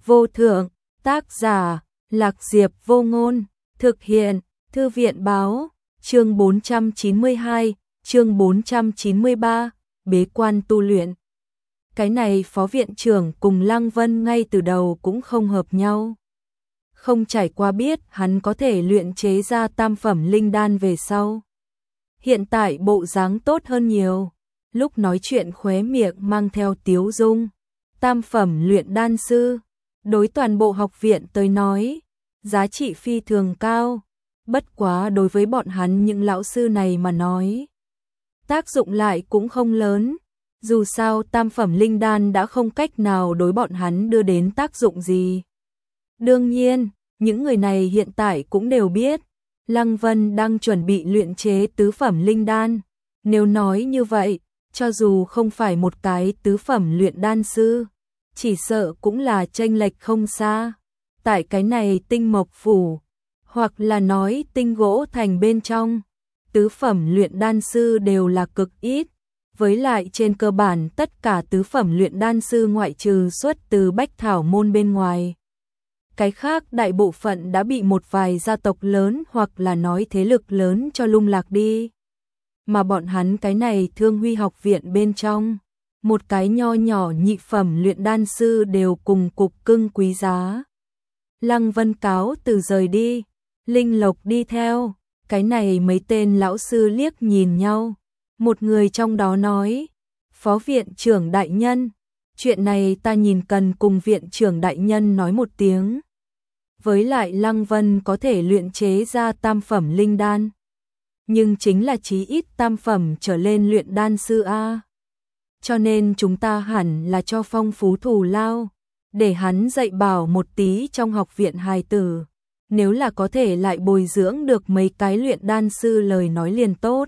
vô thượng, tác giả, Lạc Diệp Vô Ngôn, thực hiện, Thư viện báo, chương 492, chương 493, bế quan tu luyện. Cái này phó viện trưởng cùng Lăng Vân ngay từ đầu cũng không hợp nhau. Không trải qua biết hắn có thể luyện chế ra tam phẩm linh đan về sau. Hiện tại bộ dáng tốt hơn nhiều, lúc nói chuyện khóe miệng mang theo tiếu dung. Tam phẩm luyện đan sư, đối toàn bộ học viện tới nói, giá trị phi thường cao, bất quá đối với bọn hắn những lão sư này mà nói, tác dụng lại cũng không lớn, dù sao tam phẩm linh đan đã không cách nào đối bọn hắn đưa đến tác dụng gì. Đương nhiên, những người này hiện tại cũng đều biết, Lăng Vân đang chuẩn bị luyện chế tứ phẩm linh đan, nếu nói như vậy, cho dù không phải một cái tứ phẩm luyện đan sư, chỉ sợ cũng là chênh lệch không xa. Tại cái này tinh mộc phủ, hoặc là nói tinh gỗ thành bên trong, tứ phẩm luyện đan sư đều là cực ít, với lại trên cơ bản tất cả tứ phẩm luyện đan sư ngoại trừ xuất từ Bách Thảo môn bên ngoài. Cái khác đại bộ phận đã bị một vài gia tộc lớn hoặc là nói thế lực lớn cho lung lạc đi. Mà bọn hắn cái này Thương Huy học viện bên trong, một cái nho nhỏ nhị phẩm luyện đan sư đều cùng cục cưng quý giá. Lăng Vân cáo từ rời đi, Linh Lộc đi theo, cái này mấy tên lão sư liếc nhìn nhau. Một người trong đó nói, phó viện trưởng đại nhân, chuyện này ta nhìn cần cùng viện trưởng đại nhân nói một tiếng. Với lại Lăng Vân có thể luyện chế ra tam phẩm linh đan, nhưng chính là chí ít tam phẩm trở lên luyện đan sư A. Cho nên chúng ta hẳn là cho phong phú thù lao, để hắn dạy bảo một tí trong học viện hài tử. Nếu là có thể lại bồi dưỡng được mấy cái luyện đan sư lời nói liền tốt.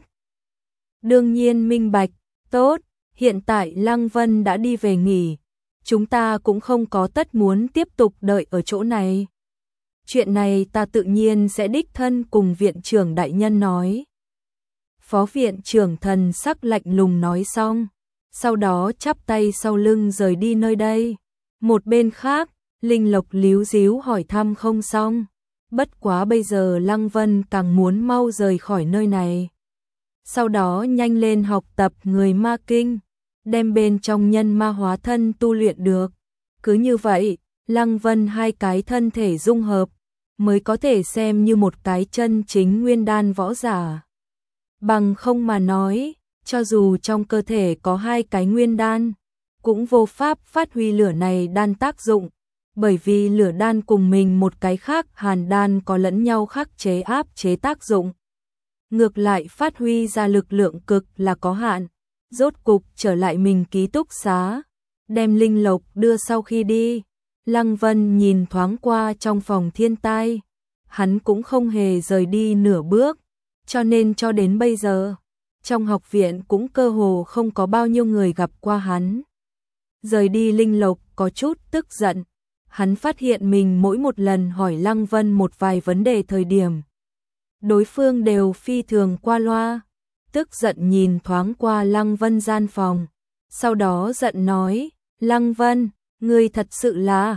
Đương nhiên minh bạch, tốt, hiện tại Lăng Vân đã đi về nghỉ, chúng ta cũng không có tất muốn tiếp tục đợi ở chỗ này. Chuyện này ta tự nhiên sẽ đích thân cùng viện trưởng đại nhân nói. Phó viện trưởng thần sắc lạnh lùng nói xong, sau đó chắp tay sau lưng rời đi nơi đây. Một bên khác, Linh Lộc líu díu hỏi thăm không xong, bất quá bây giờ Lăng Vân càng muốn mau rời khỏi nơi này. Sau đó nhanh lên học tập người ma kinh, đem bên trong nhân ma hóa thân tu luyện được. Cứ như vậy, Lăng Vân hai cái thân thể dung hợp, mới có thể xem như một cái chân chính nguyên đan võ giả. Bằng không mà nói, cho dù trong cơ thể có hai cái nguyên đan, cũng vô pháp phát huy lửa này đan tác dụng, bởi vì lửa đan cùng mình một cái khác hàn đan có lẫn nhau khắc chế áp chế tác dụng. Ngược lại phát huy ra lực lượng cực là có hạn, rốt cục trở lại mình ký túc xá, đem Linh Lộc đưa sau khi đi. Lăng Vân nhìn thoáng qua trong phòng thiên tai, hắn cũng không hề rời đi nửa bước, cho nên cho đến bây giờ, trong học viện cũng cơ hồ không có bao nhiêu người gặp qua hắn. Rời đi Linh Lộc có chút tức giận, hắn phát hiện mình mỗi một lần hỏi Lăng Vân một vài vấn đề thời điểm, đối phương đều phi thường qua loa, tức giận nhìn thoáng qua Lăng Vân gian phòng, sau đó giận nói, Lăng Vân, ngươi thật sự là,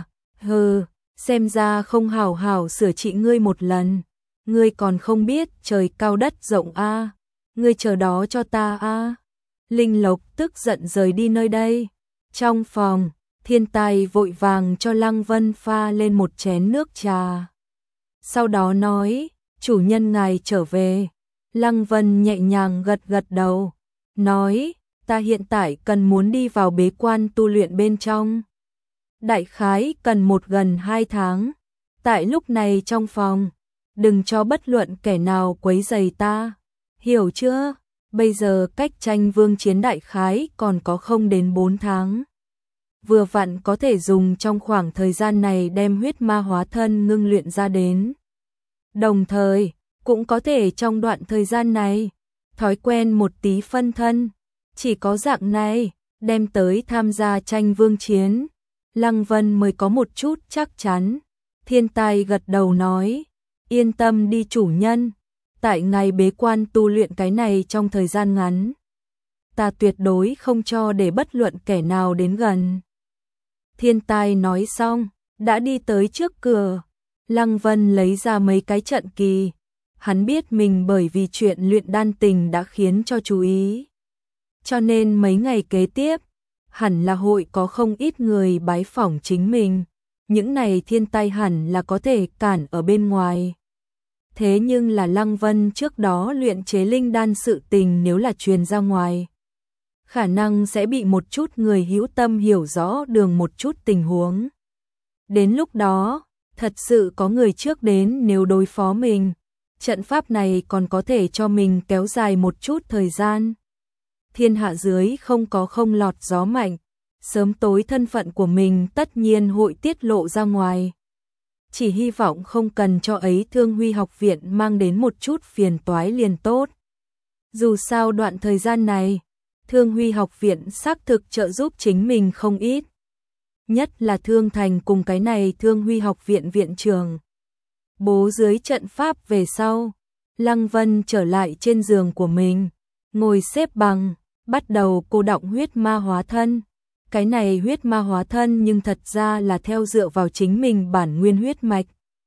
xem ra không hảo hảo sửa trị ngươi một lần, ngươi còn không biết trời cao đất rộng a, ngươi chờ đó cho ta a. Linh Lộc tức giận rời đi nơi đây. Trong phòng, thiên tài vội vàng cho Lăng Vân pha lên một chén nước trà. Sau đó nói, chủ nhân ngài trở về. Lăng Vân nhẹ nhàng gật gật đầu, nói, ta hiện tại cần muốn đi vào bế quan tu luyện bên trong. Đại khái cần gần 2 tháng. Tại lúc này trong phòng, đừng cho bất luận kẻ nào quấy rầy ta. Hiểu chưa? Bây giờ cách tranh vương chiến đại khái còn có không đến 4 tháng. Vừa vặn có thể dùng trong khoảng thời gian này đem huyết ma hóa thân ngưng luyện ra đến. Đồng thời, cũng có thể trong đoạn thời gian này, thói quen một tí phân thân. Chỉ có dạng này, đem tới tham gia tranh vương chiến, Lăng Vân mới có một chút chắc chắn. Thiên tài gật đầu nói, yên tâm đi chủ nhân, tại ngày bế quan tu luyện cái này trong thời gian ngắn, ta tuyệt đối không cho để bất luận kẻ nào đến gần. Thiên tài nói xong, đã đi tới trước cửa. Lăng Vân lấy ra mấy cái trận kỳ. Hắn biết mình bởi vì chuyện luyện đan tình đã khiến cho chú ý. Cho nên mấy ngày kế tiếp, hẳn là hội có không ít người bái phỏng chính mình. Những này thiên tai hẳn là có thể cản ở bên ngoài. Thế nhưng là Lăng Vân trước đó luyện chế linh đan sự tình nếu là truyền ra ngoài, khả năng sẽ bị một chút người hữu tâm hiểu rõ đường một chút tình huống. Đến lúc đó, thật sự có người trước đến nếu đối phó mình, trận pháp này còn có thể cho mình kéo dài một chút thời gian. Thiên hạ dưới không có không lọt gió mạnh, sớm tối thân phận của mình tất nhiên hội tiết lộ ra ngoài. Chỉ hy vọng không cần cho ấy Thương Huy học viện mang đến một chút phiền toái liền tốt. Dù sao đoạn thời gian này, Thương Huy học viện xác thực trợ giúp chính mình không ít. Nhất là Thương Thành cùng cái này Thương Huy học viện viện trưởng. Bố dưới trận pháp về sau, Lăng Vân trở lại trên giường của mình, ngồi xếp bằng, bắt đầu cô đọng huyết ma hóa thân. Cái này huyết ma hóa thân nhưng thật ra là theo dựa vào chính mình bản nguyên huyết mạch.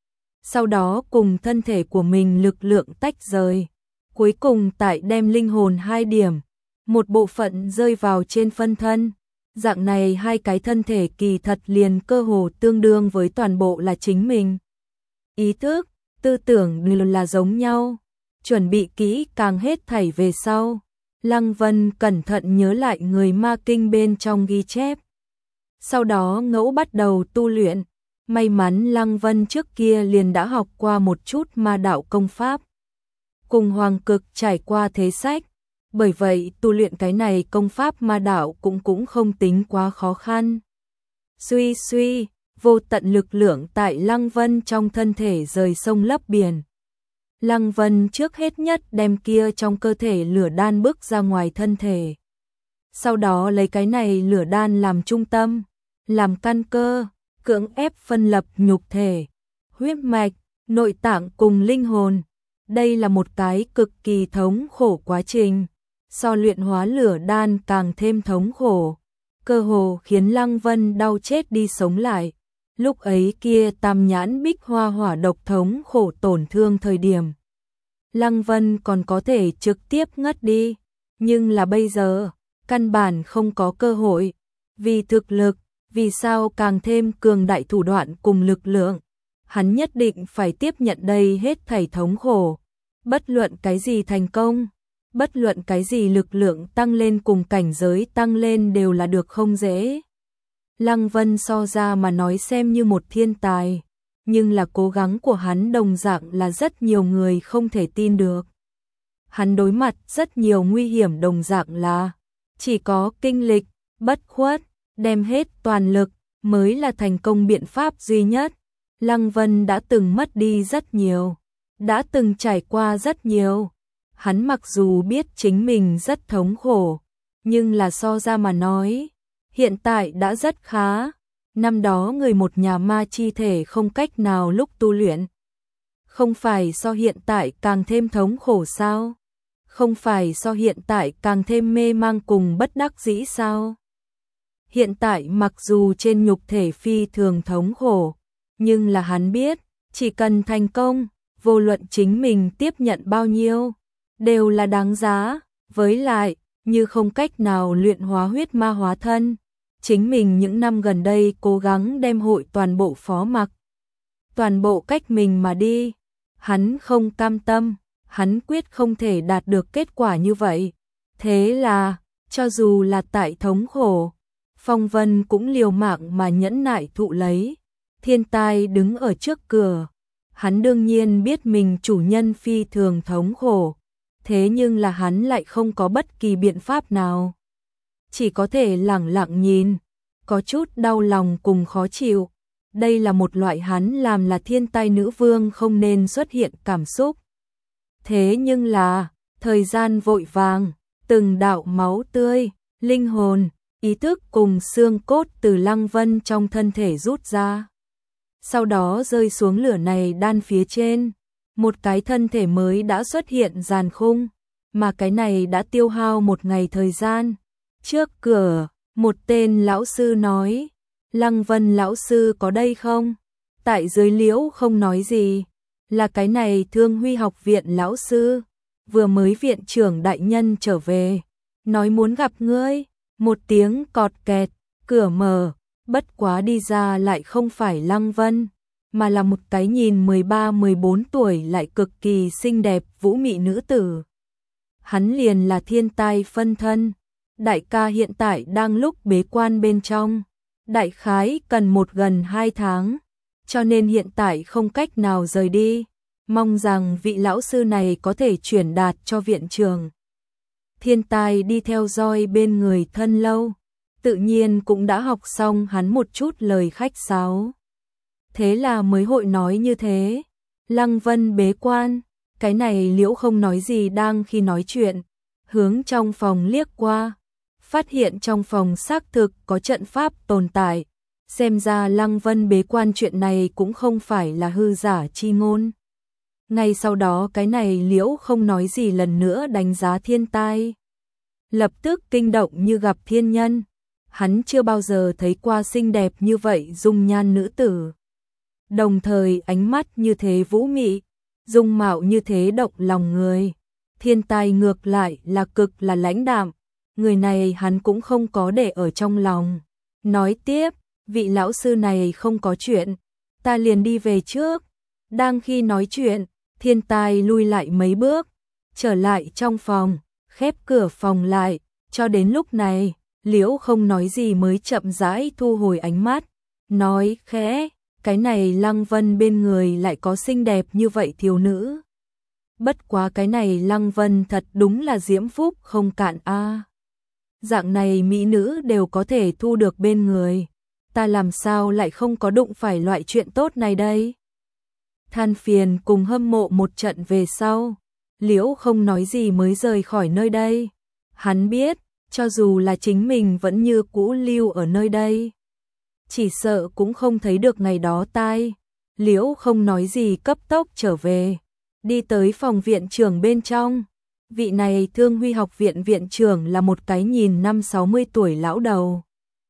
Sau đó cùng thân thể của mình lực lượng tách rời. Cuối cùng tại đem linh hồn 2 điểm, một bộ phận rơi vào trên phân thân. Dạng này 2 cái thân thể kỳ thật liền cơ hồ tương đương với toàn bộ là chính mình. Ý thức, tư tưởng đều là giống nhau. Chuẩn bị kỹ càng hết thảy về sau. Lăng Vân cẩn thận nhớ lại người ma kinh bên trong ghi chép. Sau đó ngẫu bắt đầu tu luyện. May mắn Lăng Vân trước kia liền đã học qua một chút ma đạo công pháp. Cùng Hoàng Cực trải qua thế sách. Bởi vậy tu luyện cái này công pháp ma đạo cũng không tính quá khó khăn. Suy suy, vô tận lực lượng tại Lăng Vân trong thân thể rời sông lấp biển. Lăng Vân trước hết nhất đem kia trong cơ thể lửa đan bước ra ngoài thân thể. Sau đó lấy cái này lửa đan làm trung tâm, làm căn cơ, cưỡng ép phân lập nhục thể, huyết mạch, nội tạng cùng linh hồn. Đây là một cái cực kỳ thống khổ quá trình, so luyện hóa lửa đan càng thêm thống khổ, cơ hồ khiến Lăng Vân đau chết đi sống lại. Lúc ấy kia tam nhãn bích hoa hỏa độc thống khổ tổn thương thời điểm, Lăng Vân còn có thể trực tiếp ngất đi, nhưng là bây giờ, căn bản không có cơ hội. Vì thực lực, vì sao càng thêm cường đại thủ đoạn cùng lực lượng, hắn nhất định phải tiếp nhận đây hết thảy thống khổ. Bất luận cái gì thành công, bất luận cái gì lực lượng tăng lên cùng cảnh giới tăng lên đều là được không dễ. Lăng Vân so ra mà nói xem như một thiên tài, nhưng là cố gắng của hắn đồng dạng là rất nhiều người không thể tin được. Hắn đối mặt rất nhiều nguy hiểm đồng dạng là chỉ có kinh lịch, bất khuất, đem hết toàn lực mới là thành công biện pháp duy nhất. Lăng Vân đã từng mất đi rất nhiều, đã từng trải qua rất nhiều. Hắn mặc dù biết chính mình rất thống khổ, nhưng là so ra mà nói, hiện tại đã rất khá. Năm đó người một nhà ma chi thể không cách nào lúc tu luyện. Không phải so hiện tại càng thêm thống khổ sao? Không phải so hiện tại càng thêm mê mang cùng bất đắc dĩ sao? Hiện tại mặc dù trên nhục thể phi thường thống khổ, nhưng là hắn biết, chỉ cần thành công, vô luận chính mình tiếp nhận bao nhiêu, đều là đáng giá. Với lại, như không cách nào luyện hóa huyết ma hóa thân, chính mình những năm gần đây cố gắng đem hội toàn bộ phó mặc, toàn bộ cách mình mà đi. Hắn không cam tâm, hắn quyết không thể đạt được kết quả như vậy. Thế là, cho dù là tại thống khổ, Phong Vân cũng liều mạng mà nhẫn nại thụ lấy. Thiên tai đứng ở trước cửa, hắn đương nhiên biết mình chủ nhân phi thường thống khổ, thế nhưng là hắn lại không có bất kỳ biện pháp nào. Chỉ có thể lẳng lặng nhìn, có chút đau lòng cùng khó chịu. Đây là một loại hắn làm là thiên tai nữ vương không nên xuất hiện cảm xúc. Thế nhưng là, thời gian vội vàng, từng đạo máu tươi, linh hồn, ý thức cùng xương cốt từ Lăng Vân trong thân thể rút ra. Sau đó rơi xuống lửa này đan phía trên, một cái thân thể mới đã xuất hiện giàn khung, mà cái này đã tiêu hao một ngày thời gian. Trước cửa, một tên lão sư nói, Lăng Vân lão sư có đây không? Tại dưới Liễu không nói gì, là cái này Thương Huy học viện lão sư, vừa mới viện trưởng đại nhân trở về, nói muốn gặp ngươi. Một tiếng cọt kẹt, cửa mở, bất quá đi ra lại không phải Lăng Vân, mà là một cái nhìn 13-14 tuổi lại cực kỳ xinh đẹp vũ mị nữ tử. Hắn liền là Thiên Tai phân thân, đại ca hiện tại đang lúc bế quan bên trong, đại khái cần gần 2 tháng, cho nên hiện tại không cách nào rời đi, mong rằng vị lão sư này có thể chuyển đạt cho viện trưởng. Thiên Tai đi theo dõi bên người thân lâu, tự nhiên cũng đã học xong hắn một chút lời khách sáo. Thế là mới hội nói như thế. Lăng Vân bế quan, cái này Liễu không nói gì đang khi nói chuyện, hướng trong phòng liếc qua, phát hiện trong phòng xác thực có trận pháp tồn tại, xem ra Lăng Vân bế quan chuyện này cũng không phải là hư giả chi ngôn. Ngay sau đó cái này Liễu không nói gì lần nữa đánh giá Thiên Tai. Lập tức kinh động như gặp thiên nhân, hắn chưa bao giờ thấy qua xinh đẹp như vậy dung nhan nữ tử. Đồng thời ánh mắt như thế vũ mị, dung mạo như thế động lòng người. Thiên Tai ngược lại là cực là lãnh đạm, người này hắn cũng không có để ở trong lòng. Nói tiếp, vị lão sư này không có chuyện, ta liền đi về trước. Đang khi nói chuyện, Thiên Tai lui lại mấy bước, trở lại trong phòng, khép cửa phòng lại, cho đến lúc này, Liễu không nói gì mới chậm rãi thu hồi ánh mắt, nói khẽ, cái này Lăng Vân bên người lại có xinh đẹp như vậy thiếu nữ. Bất quá cái này Lăng Vân thật đúng là diễm phúc không cạn a. Dạng này mỹ nữ đều có thể thu được bên người, ta làm sao lại không có đụng phải loại chuyện tốt này đây? Than phiền cùng hâm mộ một trận về sau, Liễu không nói gì mới rời khỏi nơi đây. Hắn biết, cho dù là chính mình vẫn như cũ lưu ở nơi đây, chỉ sợ cũng không thấy được ngày đó tai. Liễu không nói gì cấp tốc trở về, đi tới phòng viện trưởng bên trong. Vị này Thương Huy học viện viện trưởng là một cái nhìn 50-60 tuổi lão đầu.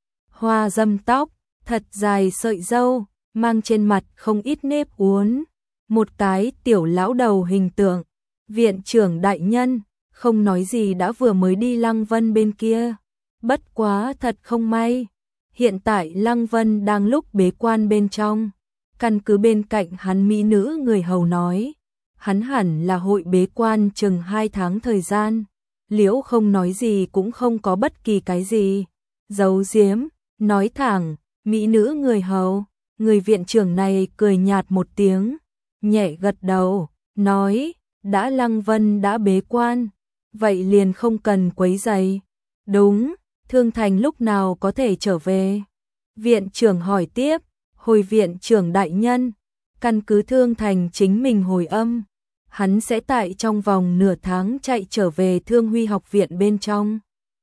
Hoa râm tóc, thật dài sợi râu, mang trên mặt không ít nếp uốn. Một cái tiểu lão đầu hình tượng. Viện trưởng đại nhân, không nói gì đã vừa mới đi Lăng Vân bên kia. Bất quá thật không may. Hiện tại Lăng Vân đang lúc bế quan bên trong. Căn cứ bên cạnh hắn mỹ nữ người hầu nói, hắn hẳn là hội bế quan chừng 2 tháng thời gian. Liễu không nói gì cũng không có bất kỳ cái gì giấu giếm, nói thẳng, mỹ nữ người hầu. Người viện trưởng này cười nhạt một tiếng, nhẹ gật đầu, nói, đã Lăng Vân đã bế quan, vậy liền không cần quấy rầy. Đúng, Thương Thành lúc nào có thể trở về? Viện trưởng hỏi tiếp, hồi viện trưởng đại nhân, căn cứ Thương Thành chính mình hồi âm, hắn sẽ tại trong vòng nửa tháng chạy trở về Thương Huy học viện bên trong.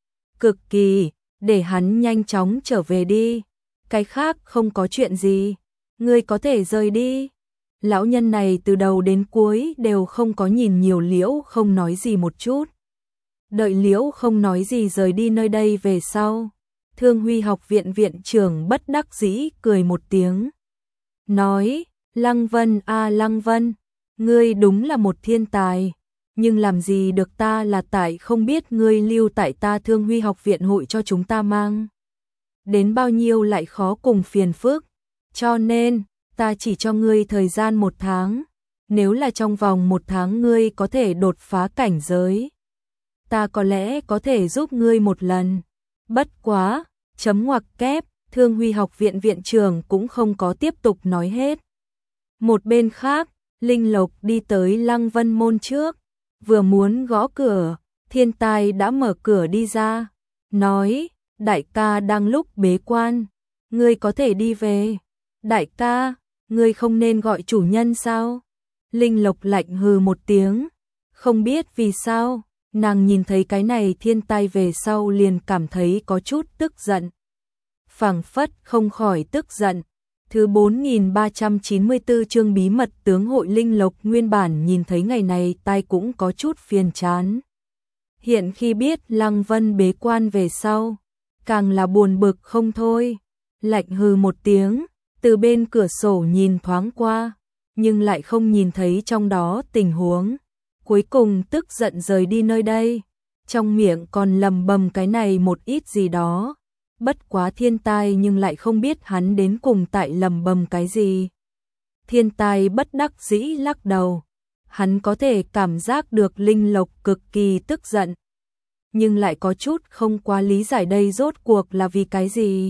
Cực kỳ, để hắn nhanh chóng trở về đi, cái khác không có chuyện gì, ngươi có thể rời đi. Lão nhân này từ đầu đến cuối đều không có nhìn nhiều Liễu không nói gì một chút. Đợi Liễu không nói gì rời đi nơi đây về sau, Thương Huy học viện viện trưởng bất đắc dĩ cười một tiếng, nói, Lăng Vân a Lăng Vân, ngươi đúng là một thiên tài, nhưng làm gì được ta là tại không biết ngươi lưu tại ta Thương Huy học viện hội cho chúng ta mang đến bao nhiêu lại khó cùng phiền phức, cho nên ta chỉ cho ngươi thời gian 1 tháng, nếu là trong vòng 1 tháng ngươi có thể đột phá cảnh giới, ta có lẽ có thể giúp ngươi một lần. Bất quá, chấm ngoặc kép, Thương Huy học viện viện trưởng cũng không có tiếp tục nói hết. Một bên khác, Linh Lộc đi tới Lăng Vân môn trước, vừa muốn gõ cửa, Thiên Tai đã mở cửa đi ra, nói, đại ca đang lúc bế quan, ngươi có thể đi về. Đại ca, ngươi không nên gọi chủ nhân sao? Linh Lộc lạnh hừ một tiếng, không biết vì sao, nàng nhìn thấy cái này Thiên Tai về sau liền cảm thấy có chút tức giận. Phảng phất không khỏi tức giận. Thứ 4394 chương bí mật tướng hội Linh Lộc nguyên bản nhìn thấy ngày này tai cũng có chút phiền chán. Hiện khi biết Lăng Vân bế quan về sau, càng là buồn bực không thôi. lạnh hừ một tiếng, từ bên cửa sổ nhìn thoáng qua, nhưng lại không nhìn thấy trong đó tình huống. Cuối cùng tức giận rời đi nơi đây, trong miệng còn lầm bầm cái này một ít gì đó. Bất quá Thiên Tai nhưng lại không biết hắn đến cùng tại lầm bầm cái gì. Thiên Tai bất đắc dĩ lắc đầu, hắn có thể cảm giác được Linh Lộc cực kỳ tức giận, nhưng lại có chút không quá lý giải đây rốt cuộc là vì cái gì.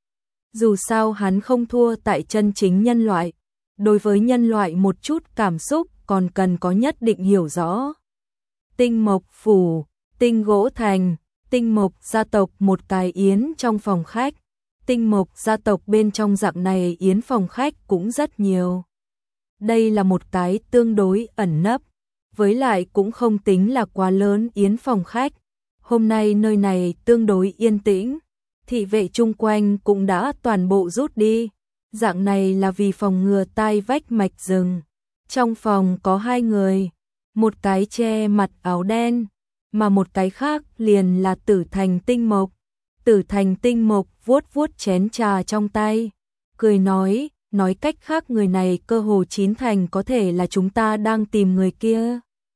Dù sao hắn không thua tại chân chính nhân loại, đối với nhân loại một chút cảm xúc còn cần có nhất định hiểu rõ. Tinh Mộc Phủ, Tinh Gỗ Thành, Tinh Mộc gia tộc một cái yến trong phòng khách. Tinh Mộc gia tộc bên trong dạng này yến phòng khách cũng rất nhiều. Đây là một cái tương đối ẩn nấp, với lại cũng không tính là quá lớn yến phòng khách. Hôm nay nơi này tương đối yên tĩnh, thị vệ chung quanh cũng đã toàn bộ rút đi. Dạng này là vì phòng ngừa tai vách mạch rừng. Trong phòng có hai người, một cái che mặt áo đen, mà một cái khác liền là Tử Thành Tinh Mộc. Tử Thành Tinh Mộc vuốt vuốt chén trà trong tay, cười nói cách khác người này cơ hồ chín thành có thể là chúng ta đang tìm người kia.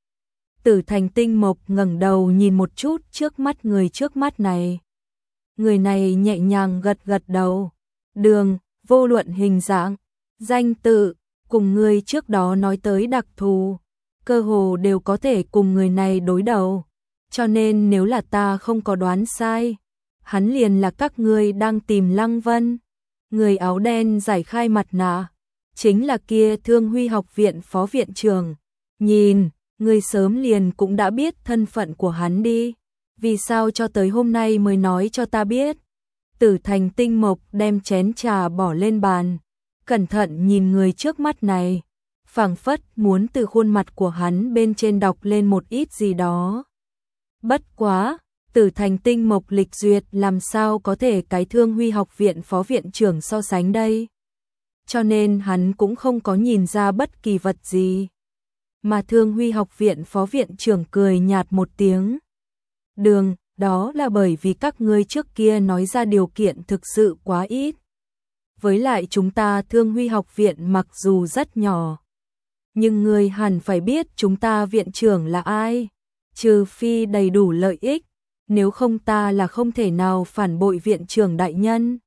Tử Thành Tinh Mộc ngẩng đầu nhìn một chút trước mắt người trước mắt này. Người này nhẹ nhàng gật gật đầu. Đường, vô luận hình dạng, danh tự, cùng người trước đó nói tới đặc thù, cơ hồ đều có thể cùng người này đối đầu. Cho nên nếu là ta không có đoán sai, hắn liền là các ngươi đang tìm Lăng Vân. Người áo đen giải khai mặt nạ, chính là kia Thương Huy học viện phó viện trưởng. Nhìn, ngươi sớm liền cũng đã biết thân phận của hắn đi, vì sao cho tới hôm nay mới nói cho ta biết? Tử Thành Tinh Mộc đem chén trà bỏ lên bàn, cẩn thận nhìn người trước mắt này, phảng phất muốn từ khuôn mặt của hắn bên trên đọc lên một ít gì đó. Bất quá, Tử Thành Tinh Mộc lịch duyệt làm sao có thể cái Thương Huy học viện phó viện trưởng so sánh đây? Cho nên hắn cũng không có nhìn ra bất kỳ vật gì. Mà Thương Huy học viện phó viện trưởng cười nhạt một tiếng. Đường, đó là bởi vì các ngươi trước kia nói ra điều kiện thực sự quá ít. Với lại chúng ta Thương Huy học viện mặc dù rất nhỏ, nhưng ngươi hẳn phải biết chúng ta viện trưởng là ai. Trừ phi đầy đủ lợi ích, nếu không ta là không thể nào phản bội viện trưởng đại nhân.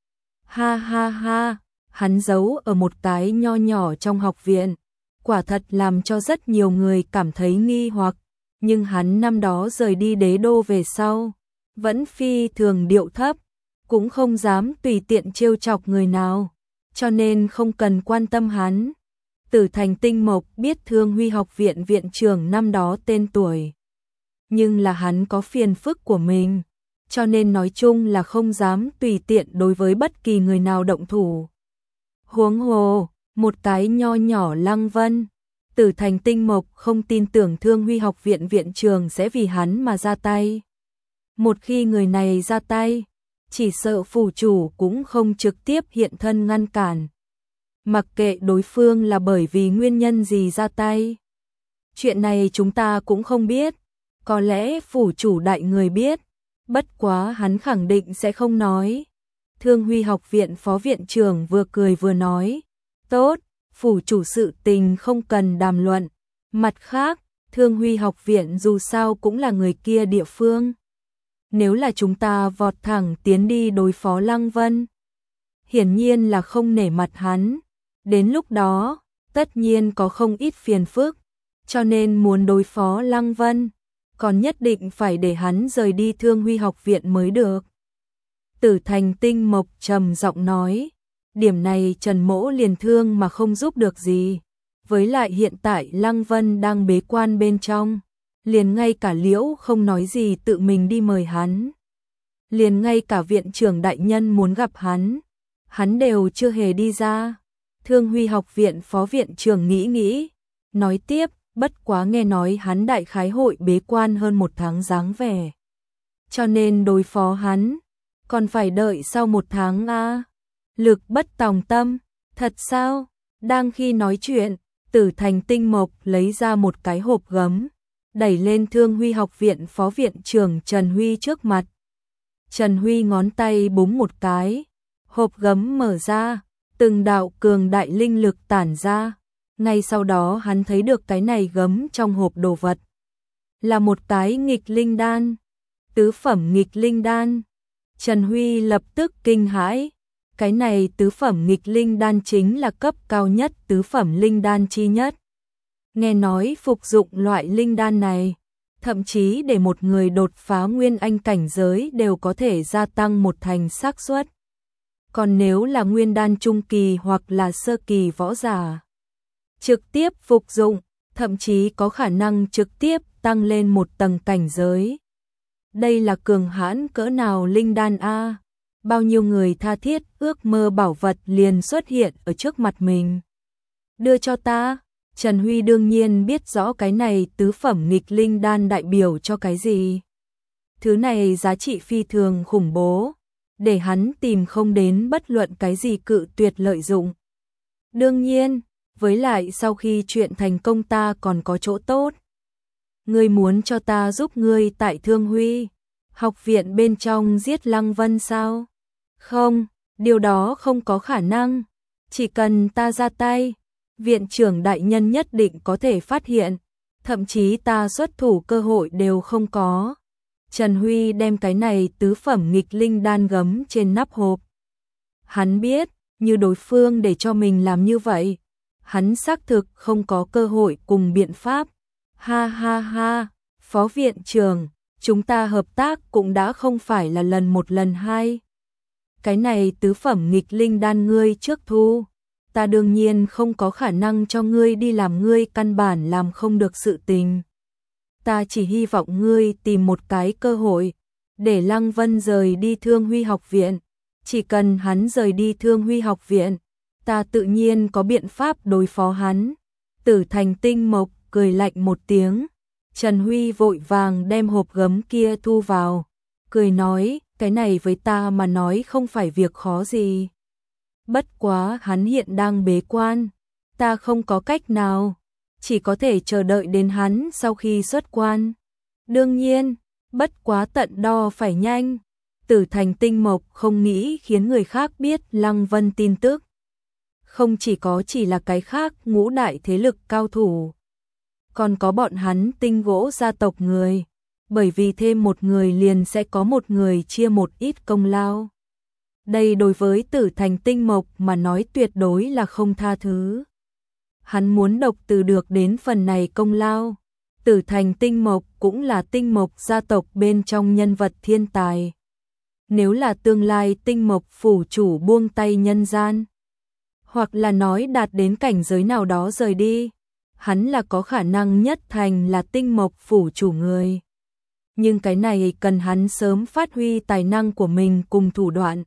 Ha ha ha, hắn giấu ở một cái nho nhỏ trong học viện, quả thật làm cho rất nhiều người cảm thấy nghi hoặc, nhưng hắn năm đó rời đi đế đô về sau, vẫn phi thường điệu thấp, cũng không dám tùy tiện trêu chọc người nào, cho nên không cần quan tâm hắn. Tử Thành Tinh Mộc biết Thương Huy học viện viện trưởng năm đó tên tuổi, nhưng là hắn có phiền phức của mình, cho nên nói chung là không dám tùy tiện đối với bất kỳ người nào động thủ. Huống hồ, một cái nho nhỏ Lăng Vân, Tử Thành Tinh Mộc không tin tưởng Thương Huy học viện viện trưởng sẽ vì hắn mà ra tay. Một khi người này ra tay, chỉ sợ phủ chủ cũng không trực tiếp hiện thân ngăn cản. Mặc kệ đối phương là bởi vì nguyên nhân gì ra tay. Chuyện này chúng ta cũng không biết, có lẽ phủ chủ đại người biết, bất quá hắn khẳng định sẽ không nói. Thương Huy học viện phó viện trưởng vừa cười vừa nói, tốt, phủ chủ sự tình không cần đàm luận. Mặt khác, Thương Huy học viện dù sao cũng là người kia địa phương. Nếu là chúng ta vọt thẳng tiến đi đối phó Lăng Vân, hiển nhiên là không nể mặt hắn. Đến lúc đó, tất nhiên có không ít phiền phức, cho nên muốn đối phó Lăng Vân, còn nhất định phải để hắn rời đi Thương Huy học viện mới được. Tử Thành Tinh Mộc trầm giọng nói, điểm này Trần Mỗ liền thương mà không giúp được gì. Với lại hiện tại Lăng Vân đang bế quan bên trong, liền ngay cả Liễu không nói gì tự mình đi mời hắn. Liền ngay cả viện trưởng đại nhân muốn gặp hắn đều chưa hề đi ra. Thương Huy học viện phó viện trưởng nghĩ, nói tiếp, bất quá nghe nói hắn đại khái hội bế quan hơn 1 tháng dáng vẻ. Cho nên đối phó hắn, còn phải đợi sau 1 tháng à. Lực bất tòng tâm, thật sao? Đang khi nói chuyện, Tử Thành Tinh Mộc lấy ra một cái hộp gấm, đẩy lên Thương Huy học viện phó viện trưởng Trần Huy trước mặt. Trần Huy ngón tay búng một cái, Hộp gấm mở ra, từng đạo cường đại linh lực tản ra. Ngay sau đó hắn thấy được cái này gấm trong hộp đồ vật. Là một cái nghịch linh đan. Tứ phẩm nghịch linh đan. Trần Huy lập tức kinh hãi. Cái này tứ phẩm nghịch linh đan chính là cấp cao nhất tứ phẩm linh đan chi nhất. Nghe nói phục dụng loại linh đan này, thậm chí để một người đột phá nguyên anh cảnh giới đều có thể gia tăng một thành xác suất. Còn nếu là nguyên đan trung kỳ hoặc là sơ kỳ võ giả, trực tiếp phục dụng, thậm chí có khả năng trực tiếp tăng lên một tầng cảnh giới. Đây là cường hãn cỡ nào linh đan a? Bao nhiêu người tha thiết ước mơ bảo vật liền xuất hiện ở trước mặt mình. Đưa cho ta. Trần Huy đương nhiên biết rõ cái này tứ phẩm nghịch linh đan đại biểu cho cái gì. Thứ này giá trị phi thường khủng bố, để hắn tìm không đến bất luận cái gì cự tuyệt lợi dụng. Đương nhiên, với lại sau khi chuyện thành công ta còn có chỗ tốt. Ngươi muốn cho ta giúp ngươi tại Thương Huy học viện bên trong giết Lăng Vân sao? Không, điều đó không có khả năng. Chỉ cần ta ra tay, viện trưởng đại nhân nhất định có thể phát hiện, thậm chí ta xuất thủ cơ hội đều không có. Trần Huy đem cái này tứ phẩm nghịch linh đan gấm trên nắp hộp. Hắn biết, như đối phương để cho mình làm như vậy, hắn xác thực không có cơ hội cùng biện pháp. Ha ha ha, phó viện trưởng, chúng ta hợp tác cũng đã không phải là lần một lần hai. Cái này tứ phẩm nghịch linh đan ngươi trước thu, ta đương nhiên không có khả năng cho ngươi đi làm ngươi căn bản làm không được sự tình. Ta chỉ hy vọng ngươi tìm một cái cơ hội, để Lăng Vân rời đi Thương Huy học viện. Chỉ cần hắn rời đi Thương Huy học viện, ta tự nhiên có biện pháp đối phó hắn. Tử Thành Tinh Mộc cười lạnh một tiếng. Trần Huy vội vàng đem hộp gấm kia thu vào, cười nói, cái này với ta mà nói không phải việc khó gì. Bất quá hắn hiện đang bế quan, ta không có cách nào, chỉ có thể chờ đợi đến hắn sau khi xuất quan. Đương nhiên, bất quá tận đo phải nhanh. Tử Thành Tinh Mộc không nghĩ khiến người khác biết Lăng Vân tin tức. Không chỉ là cái khác ngũ đại thế lực cao thủ, còn có bọn hắn Tinh Gỗ gia tộc người, bởi vì thêm một người liền sẽ có một người chia một ít công lao. Đây đối với Tử Thành Tinh Mộc mà nói tuyệt đối là không tha thứ. Hắn muốn độc từ được đến phần này công lao. Tử Thành Tinh Mộc cũng là Tinh Mộc gia tộc bên trong nhân vật thiên tài. Nếu là tương lai Tinh Mộc phủ chủ buông tay nhân gian, hoặc là nói đạt đến cảnh giới nào đó rời đi, hắn là có khả năng nhất thành là Tinh Mộc phủ chủ người. Nhưng cái này cần hắn sớm phát huy tài năng của mình cùng thủ đoạn,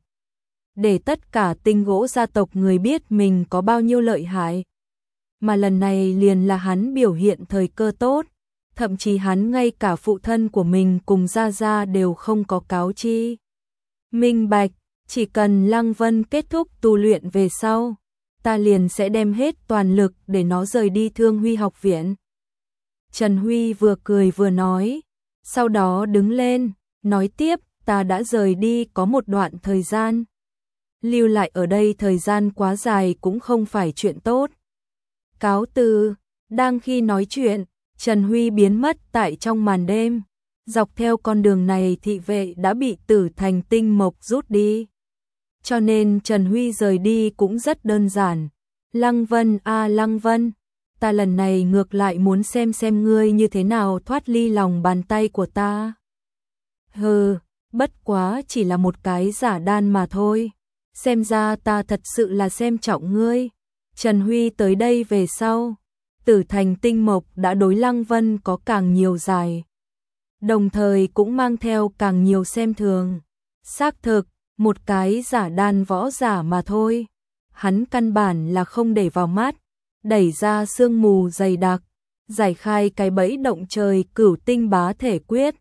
để tất cả Tinh Gỗ gia tộc người biết mình có bao nhiêu lợi hại. Mà lần này liền là hắn biểu hiện thời cơ tốt, thậm chí hắn ngay cả phụ thân của mình cùng Gia Gia đều không có cáo chi. Minh bạch, chỉ cần Lăng Vân kết thúc tu luyện về sau, ta liền sẽ đem hết toàn lực để nó rời đi Thương Huy học viện. Trần Huy vừa cười vừa nói, sau đó đứng lên, nói tiếp, ta đã rời đi có một đoạn thời gian. Lưu lại ở đây thời gian quá dài cũng không phải chuyện tốt. Cáo từ. Đang khi nói chuyện, Trần Huy biến mất tại trong màn đêm. Dọc theo con đường này thị vệ đã bị Tử Thành Tinh Mộc rút đi. Cho nên Trần Huy rời đi cũng rất đơn giản. Lăng Vân a Lăng Vân, ta lần này ngược lại muốn xem ngươi như thế nào thoát ly lòng bàn tay của ta. Hừ, bất quá chỉ là một cái giả đan mà thôi. Xem ra ta thật sự là xem trọng ngươi. Trần Huy tới đây về sau, Tử Thành Tinh Mộc đã đối Lăng Vân có càng nhiều giải, đồng thời cũng mang theo càng nhiều xem thường. Xác thực, một cái giả đan võ giả mà thôi. Hắn căn bản là không để vào mắt, đẩy ra sương mù dày đặc, giải khai cái bẫy động trời Cửu Tinh Bá Thể Quyết.